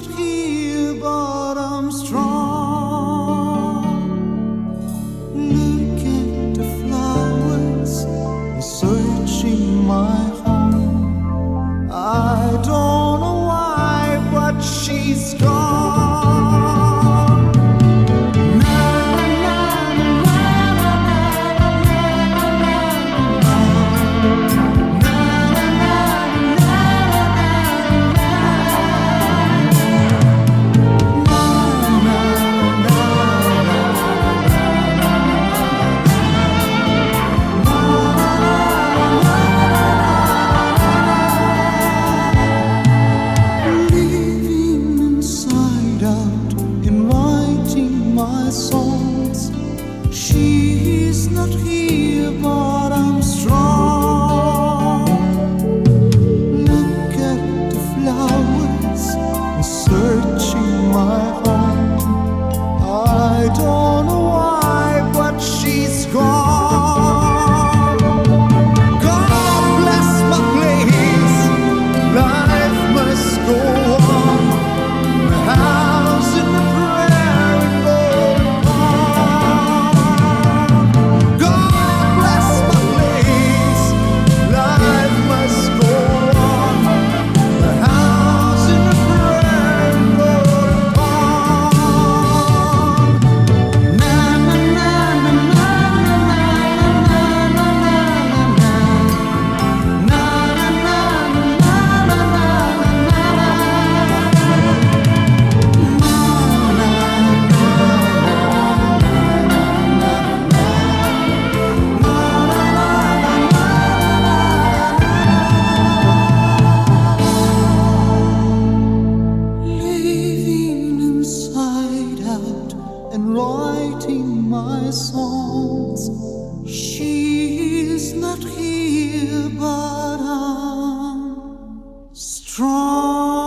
not here, but I'm strong. Look at the flowers, I'm searching my home. I don't know why, but she's gone. My songs, she's not here, but I'm strong. Look at the flowers, I'm searching my home. I don't know why, but she's gone. God bless my place, life must go on. The house in the and writing my songs. She's not here, but I'm strong.